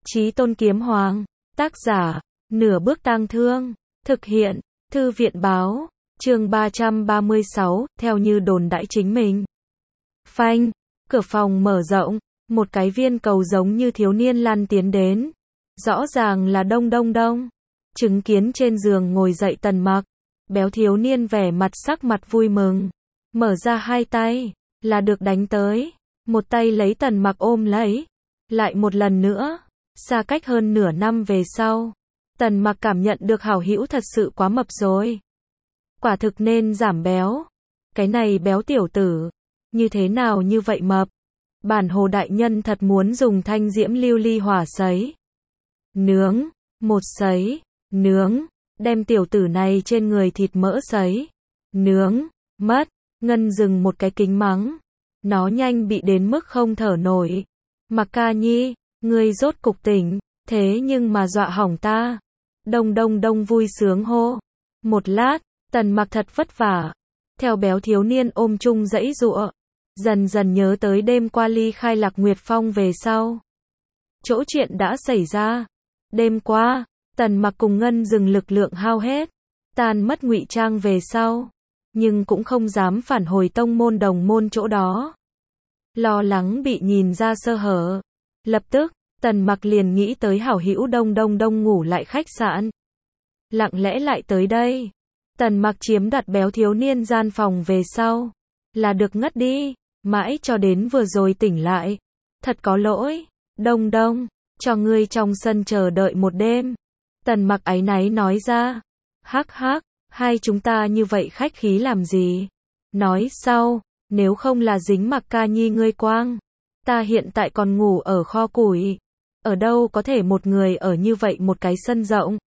Chí Tôn Kiếm Hoàng, tác giả, Nửa Bước Tang Thương, thực hiện, Thư viện báo, chương 336, theo như đồn đãi chính mình. Phanh, cửa phòng mở rộng, một cái viên cầu giống như thiếu niên lăn tiến đến. Rõ ràng là Đông Đông Đông. Chứng kiến trên giường ngồi dậy Tần Mặc, béo thiếu niên vẻ mặt sắc mặt vui mừng. Mở ra hai tay, là được đánh tới. Một tay lấy Tần Mặc ôm lấy. Lại một lần nữa, xa cách hơn nửa năm về sau. Tần Mặc cảm nhận được hảo hữu thật sự quá mập rồi. Quả thực nên giảm béo. Cái này béo tiểu tử, như thế nào như vậy mập? Bản Hồ đại nhân thật muốn dùng thanh diễm lưu ly hỏa sấy. Nướng, một sấy, nướng, đem tiểu tử này trên người thịt mỡ sấy. Nướng, mất, Ngân dừng một cái kính mắng. Nó nhanh bị đến mức không thở nổi. Mặc Ca Nhi, ngươi rốt cục tỉnh, thế nhưng mà dọa hỏng ta. Đông Đông Đông vui sướng hô. Một lát, Tần Mặc thật vất vả. Theo béo thiếu niên ôm chung dãy giụa. Dần dần nhớ tới đêm qua ly khai Lạc Nguyệt Phong về sau. Chỗ chuyện đã xảy ra. Đêm qua, Tần Mặc cùng Ngân dừng lực lượng hao hết. Tan mất ngụy trang về sau. Nhưng cũng không dám phản hồi tông môn đồng môn chỗ đó. Lo lắng bị nhìn ra sơ hở. Lập tức, Tần Mặc liền nghĩ tới hảo hữu Đông Đông Đông ngủ lại khách sạn. Lặng lẽ lại tới đây. Tần Mặc chiếm đoạt béo thiếu niên gian phòng về sau. Là được ngất đi, mãi cho đến vừa rồi tỉnh lại. Thật có lỗi, Đông Đông, cho ngươi trong sân chờ đợi một đêm. Tần Mặc áy náy nói ra. Hắc hắc, hai chúng ta như vậy khách khí làm gì? Nói sau, nếu không là dính Mặc Ca Nhi ngươi quang. Ta hiện tại còn ngủ ở kho củi. Ở đâu có thể một người ở như vậy một cái sân rộng.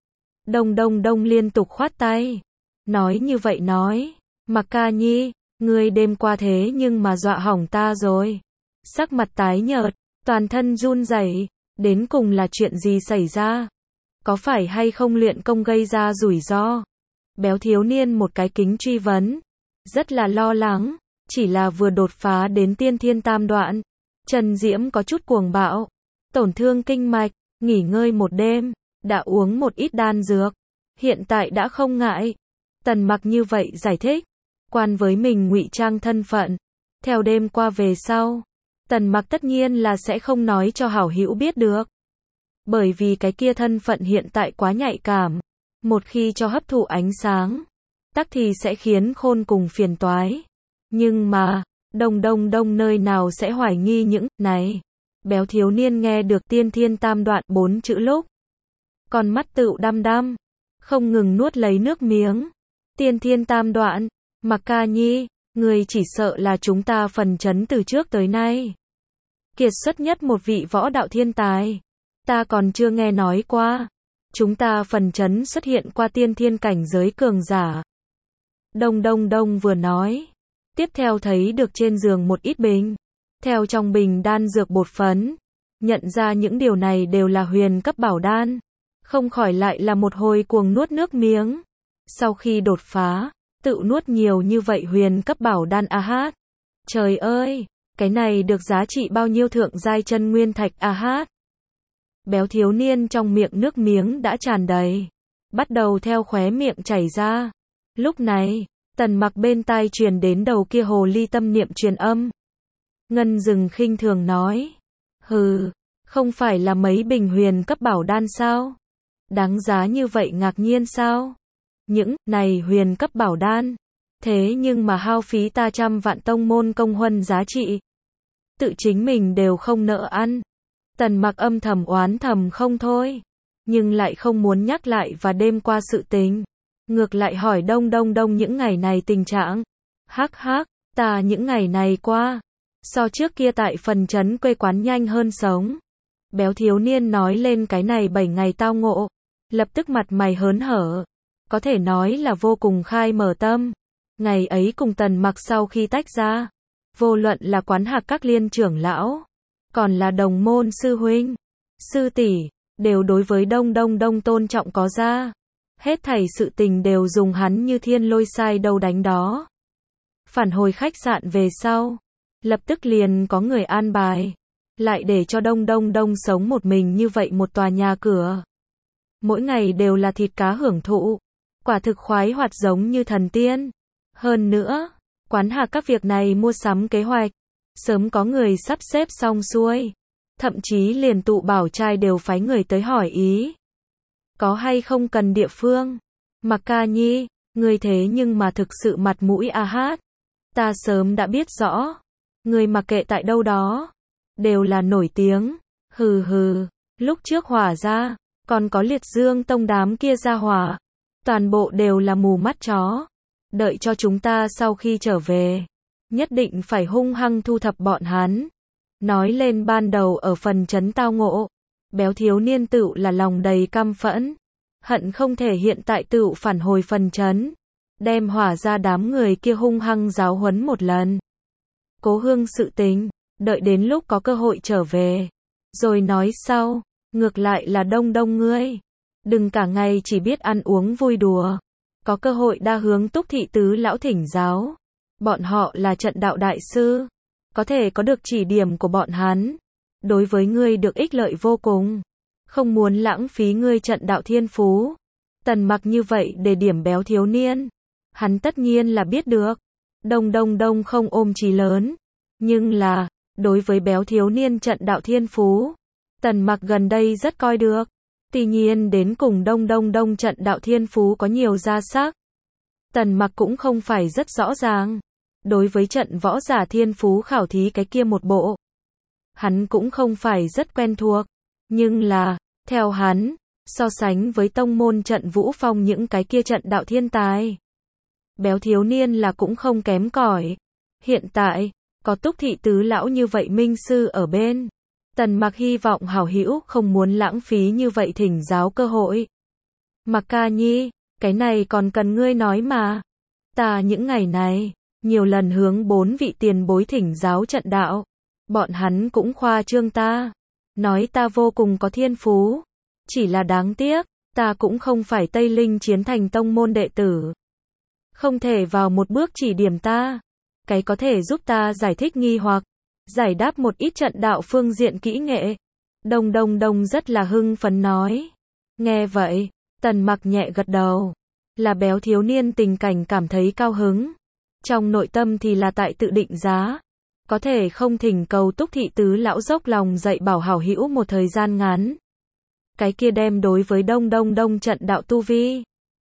Đông Đông Đông liên tục khoát tay. Nói như vậy nói. Mặc Ca Nhi, ngươi đêm qua thế nhưng mà dọa hỏng ta rồi. Sắc mặt tái nhợt, toàn thân run rẩy. Đến cùng là chuyện gì xảy ra? Có phải hay không luyện công gây ra rủi ro? Béo thiếu niên một cái kính truy vấn. Rất là lo lắng. Chỉ là vừa đột phá đến tiên thiên tam đoạn. Trần Diễm có chút cuồng bạo. Tổn thương kinh mạch, nghỉ ngơi một đêm. Đã uống một ít đan dược. Hiện tại đã không ngại. Tần Mặc như vậy giải thích. Quan với mình ngụy trang thân phận. Theo đêm qua về sau. Tần Mặc tất nhiên là sẽ không nói cho hảo hữu biết được. Bởi vì cái kia thân phận hiện tại quá nhạy cảm. Một khi cho hấp thụ ánh sáng. Tắc thì sẽ khiến khôn cùng phiền toái. Nhưng mà, Đông Đông Đông nơi nào sẽ hoài nghi những này. Béo thiếu niên nghe được tiên thiên tam đoạn 4 chữ lúc. Con mắt tựu đăm đăm. Không ngừng nuốt lấy nước miếng. Tiên thiên tam đoạn. Mặc Ca Nhi, người chỉ sợ là chúng ta phần chấn từ trước tới nay. Kiệt xuất nhất một vị võ đạo thiên tài. Ta còn chưa nghe nói qua. Chúng ta phần chấn xuất hiện qua tiên thiên cảnh giới cường giả. Đông Đông Đông vừa nói. Tiếp theo thấy được trên giường một ít bình. Theo trong bình đan dược bột phấn. Nhận ra những điều này đều là huyền cấp bảo đan. Không khỏi lại là một hồi cuồng nuốt nước miếng. Sau khi đột phá, tự nuốt nhiều như vậy huyền cấp bảo đan a hát. Trời ơi, cái này được giá trị bao nhiêu thượng giai chân nguyên thạch a hát. Béo thiếu niên trong miệng nước miếng đã tràn đầy. Bắt đầu theo khóe miệng chảy ra. Lúc này, Tần Mặc bên tai truyền đến đầu kia hồ ly tâm niệm truyền âm. Ngân dừng khinh thường nói. Hừ, không phải là mấy bình huyền cấp bảo đan sao? Đáng giá như vậy ngạc nhiên sao? Những này huyền cấp bảo đan. Thế nhưng mà hao phí ta trăm vạn tông môn công huân giá trị. Tự chính mình đều không nỡ ăn. Tần Mặc âm thầm oán thầm không thôi. Nhưng lại không muốn nhắc lại và đêm qua sự tình. Ngược lại hỏi Đông Đông Đông những ngày này tình trạng. Hắc hắc, ta những ngày này qua. So trước kia tại phần trấn quê quán nhanh hơn sống. Béo thiếu niên nói lên cái này 7 ngày tao ngộ. Lập tức mặt mày hớn hở. Có thể nói là vô cùng khai mở tâm. Ngày ấy cùng Tần Mặc sau khi tách ra. Vô luận là quán hạc các liên trưởng lão. Còn là đồng môn sư huynh. Sư tỷ đều đối với Đông Đông Đông tôn trọng có ra. Hết thảy sự tình đều dùng hắn như thiên lôi sai đâu đánh đó. Phản hồi khách sạn về sau. Lập tức liền có người an bài. lại để cho Đông Đông Đông sống một mình như vậy một tòa nhà cửa. Mỗi ngày đều là thịt cá hưởng thụ, quả thực khoái hoạt giống như thần tiên. Hơn nữa, quán hạ các việc này mua sắm kế hoạch, sớm có người sắp xếp xong xuôi. Thậm chí liền tụ bảo trai đều phái người tới hỏi ý. Có hay không cần địa phương? Mặc Ca Nhi, ngươi thế nhưng mà thực sự mặt mũi a hát. Ta sớm đã biết rõ. Ngươi mặc kệ tại đâu đó. Đều là nổi tiếng. Hừ hừ. Lúc trước hỏa ra. Còn có liệt dương tông đám kia ra hỏa. Toàn bộ đều là mù mắt chó. Đợi cho chúng ta sau khi trở về. Nhất định phải hung hăng thu thập bọn hắn. Nói lên ban đầu ở phần trấn tao ngộ. Béo thiếu niên tựu là lòng đầy căm phẫn. Hận không thể hiện tại tựu phản hồi phần trấn. Đem hỏa ra đám người kia hung hăng giáo huấn một lần. Cố Hương sự tình. Đợi đến lúc có cơ hội trở về. Rồi nói sau. Ngược lại là Đông Đông ngươi. Đừng cả ngày chỉ biết ăn uống vui đùa. Có cơ hội đa hướng Túc thị tứ lão thỉnh giáo. Bọn họ là trận đạo đại sư. Có thể có được chỉ điểm của bọn hắn. Đối với ngươi được ích lợi vô cùng. Không muốn lãng phí ngươi trận đạo thiên phú. Tần Mặc như vậy để điểm béo thiếu niên. Hắn tất nhiên là biết được. Đông Đông Đông không ôm chí lớn. Nhưng là, đối với béo thiếu niên trận đạo thiên phú. Tần Mặc gần đây rất coi được. Tuy nhiên đến cùng Đông Đông Đông trận đạo thiên phú có nhiều gia sắc. Tần Mặc cũng không phải rất rõ ràng. Đối với trận võ giả thiên phú khảo thí cái kia một bộ. Hắn cũng không phải rất quen thuộc. Nhưng là, theo hắn, so sánh với tông môn trận Vũ Phong những cái kia trận đạo thiên tài. Béo thiếu niên là cũng không kém cỏi. Hiện tại, có Túc thị tứ lão như vậy minh sư ở bên. Tần Mặc hy vọng hảo hữu không muốn lãng phí như vậy thỉnh giáo cơ hội. Mặc Ca Nhi, cái này còn cần ngươi nói mà. Ta những ngày này, nhiều lần hướng 4 vị tiền bối thỉnh giáo trận đạo. Bọn hắn cũng khoa trương ta. Nói ta vô cùng có thiên phú. Chỉ là đáng tiếc, ta cũng không phải Tây Linh Chiến Thành tông môn đệ tử. Không thể vào một bước chỉ điểm ta. Cái có thể giúp ta giải thích nghi hoặc. Giải đáp một ít trận đạo phương diện kỹ nghệ. Đông Đông Đông rất là hưng phấn nói. Nghe vậy, Tần Mặc nhẹ gật đầu. Là béo thiếu niên tình cảnh cảm thấy cao hứng. Trong nội tâm thì là tại tự định giá. Có thể không thỉnh cầu Túc thị tứ lão dốc lòng dạy bảo hảo hữu một thời gian ngắn. Cái kia đem đối với Đông Đông Đông trận đạo tu vi.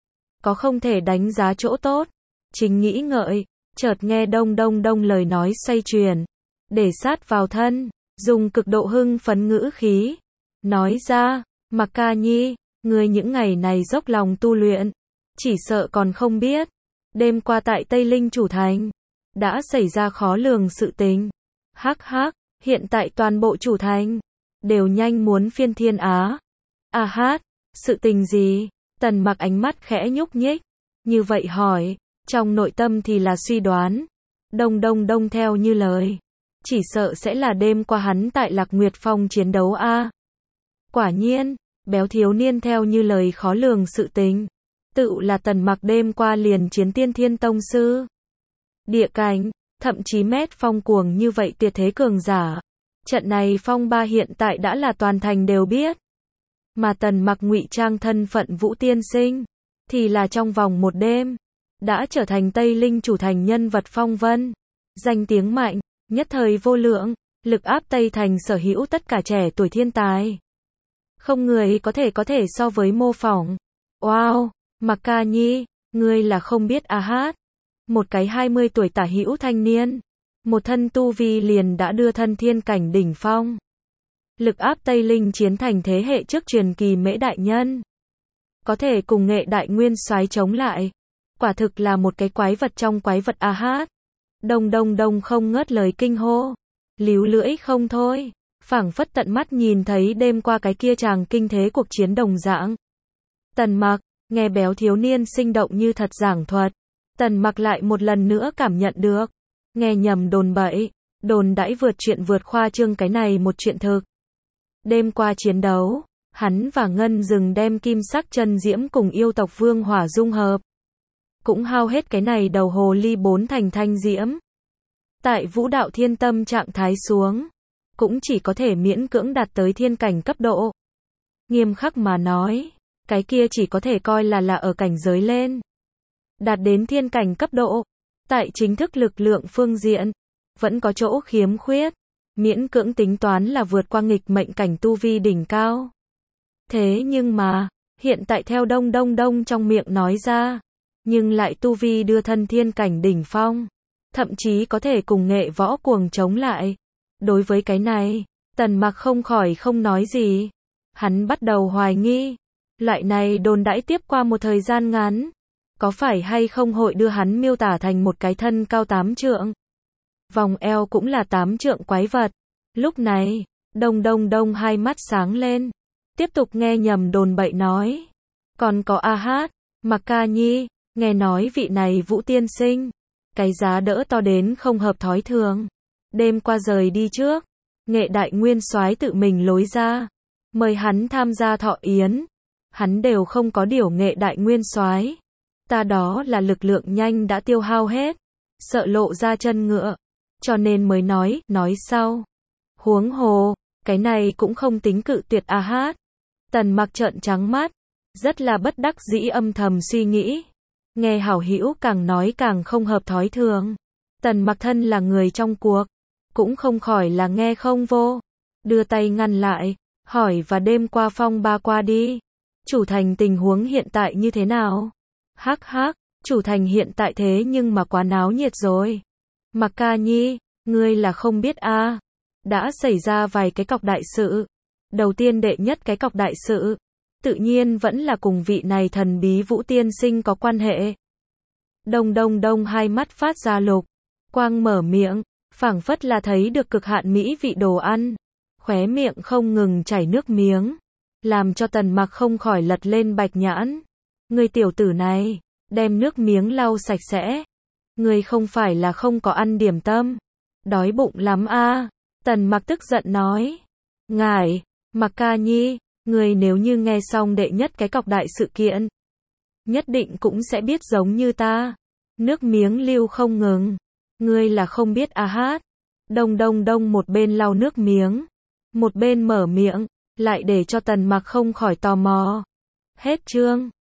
Có không thể đánh giá chỗ tốt. Chính nghĩ ngợi, chợt nghe Đông Đông Đông lời nói xoay chuyển. Để sát vào thân, dùng cực độ hưng phấn ngữ khí. Nói ra, Mặc Ca Nhi, ngươi những ngày này dốc lòng tu luyện. Chỉ sợ còn không biết. Đêm qua tại Tây Linh Chủ Thành. Đã xảy ra khó lường sự tình. Hắc hắc, hiện tại toàn bộ Chủ Thành. Đều nhanh muốn phiên thiên á. À hát, sự tình gì? Tần Mặc ánh mắt khẽ nhúc nhích. Như vậy hỏi, trong nội tâm thì là suy đoán. Đông Đông Đông theo như lời. Chỉ sợ sẽ là đêm qua hắn tại Lạc Nguyệt Phong chiến đấu a. Quả nhiên, béo thiếu niên theo như lời khó lường sự tình. Tự là Tần Mặc đêm qua liền chiến Tiên Thiên Tông sư. Địa cảnh, thậm chí mét phong cuồng như vậy tuyệt thế cường giả. Trận này phong ba hiện tại đã là toàn thành đều biết. Mà Tần Mặc ngụy trang thân phận Vũ tiên sinh, thì là trong vòng một đêm, đã trở thành Tây Linh Chủ Thành nhân vật phong vân. Danh tiếng mạnh, nhất thời vô lượng, lực áp Tây Thành sở hữu tất cả trẻ tuổi thiên tài. Không người có thể so với mô phỏng. Wow, Mặc Ca Nhi, ngươi là không biết a hát. Một cái 20 tuổi tả hữu thanh niên. Một thân tu vi liền đã đưa thân thiên cảnh đỉnh phong. Lực áp Tây Linh Chiến Thành thế hệ trước truyền kỳ Mễ đại nhân. Có thể cùng Nghệ đại nguyên soái chống lại. Quả thực là một cái quái vật trong quái vật a hát. Đông Đông Đông không ngớt lời kinh hô. Líu lưỡi không thôi. Phảng phất tận mắt nhìn thấy đêm qua cái kia chàng kinh thế cuộc chiến đồng dạng. Tần Mặc, nghe béo thiếu niên sinh động như thật giảng thuật. Tần Mặc lại một lần nữa cảm nhận được. Nghe nhầm đồn bậy, đồn đãi vượt chuyện vượt khoa trương cái này một chuyện thực. Đêm qua chiến đấu, hắn và Ngân Dừng đem kim sắc chân diễm cùng yêu tộc Vương Hỏa dung hợp. Cũng hao hết cái này đầu hồ ly 4 thành thanh diễm. Tại vũ đạo thiên tâm trạng thái xuống. cũng chỉ có thể miễn cưỡng đạt tới thiên cảnh cấp độ. Nghiêm khắc mà nói, cái kia chỉ có thể coi là ở cảnh giới lên. Đạt đến thiên cảnh cấp độ, tại chính thức lực lượng phương diện, vẫn có chỗ khiếm khuyết, miễn cưỡng tính toán là vượt qua nghịch mệnh cảnh tu vi đỉnh cao. Thế nhưng mà, hiện tại theo đông trong miệng nói ra, nhưng lại tu vi đưa thân thiên cảnh đỉnh phong, thậm chí có thể cùng nghệ võ cuồng chống lại. Đối với cái này, Tần Mặc không khỏi không nói gì. Hắn bắt đầu hoài nghi, loại này đồn đãi tiếp qua một thời gian ngắn, có phải hay không hội đưa hắn miêu tả thành một cái thân cao 8 trượng, vòng eo cũng là 8 trượng quái vật. Lúc này, đông hai mắt sáng lên, tiếp tục nghe nhầm đồn bậy nói. Còn có A Hát, Mặc Ca Nhi, nghe nói vị này Vũ tiên sinh, cái giá đỡ to đến không hợp thói thường. Đêm qua rời đi trước, Nghệ đại nguyên soái tự mình lối ra, mời hắn tham gia thọ yến. Hắn đều không có điều Nghệ đại nguyên soái, ta đó là lực lượng nhanh đã tiêu hao hết, sợ lộ ra chân ngựa, cho nên mới nói sau. Huống hồ, cái này cũng không tính cự tuyệt A Hát. Tần Mặc trợn trắng mắt, rất là bất đắc dĩ âm thầm suy nghĩ. Nghe hảo hữu càng nói càng không hợp thói thường. Tần Mặc thân là người trong cuộc, cũng không khỏi là nghe không vô. Đưa tay ngăn lại, hỏi và đêm qua phong ba qua đi. Chủ thành tình huống hiện tại như thế nào? Hắc hắc, chủ thành hiện tại thế nhưng mà quá náo nhiệt rồi. Mặc Ca Nhi, ngươi là không biết a, đã xảy ra vài cái cọc đại sự. Đầu tiên đệ nhất cái cọc đại sự, tự nhiên vẫn là cùng vị này thần bí Vũ tiên sinh có quan hệ. Đông hai mắt phát ra lục quang, mở miệng, phảng phất là thấy được cực hạn mỹ vị đồ ăn, khóe miệng không ngừng chảy nước miếng, làm cho Tần Mặc không khỏi lật lên bạch nhãn. Người tiểu tử này, đem nước miếng lau sạch sẽ. Người không phải là không có ăn điểm tâm, đói bụng lắm a? Tần Mặc tức giận nói. Ngài, Mặc Ca Nhi, người nếu như nghe xong đệ nhất cái cọc đại sự kiện, nhất định cũng sẽ biết giống như ta, nước miếng lưu không ngừng. Ngươi là không biết A Hát. Đông một bên lau nước miếng, một bên mở miệng, lại để cho Tần Mặc không khỏi tò mò. Hết chương.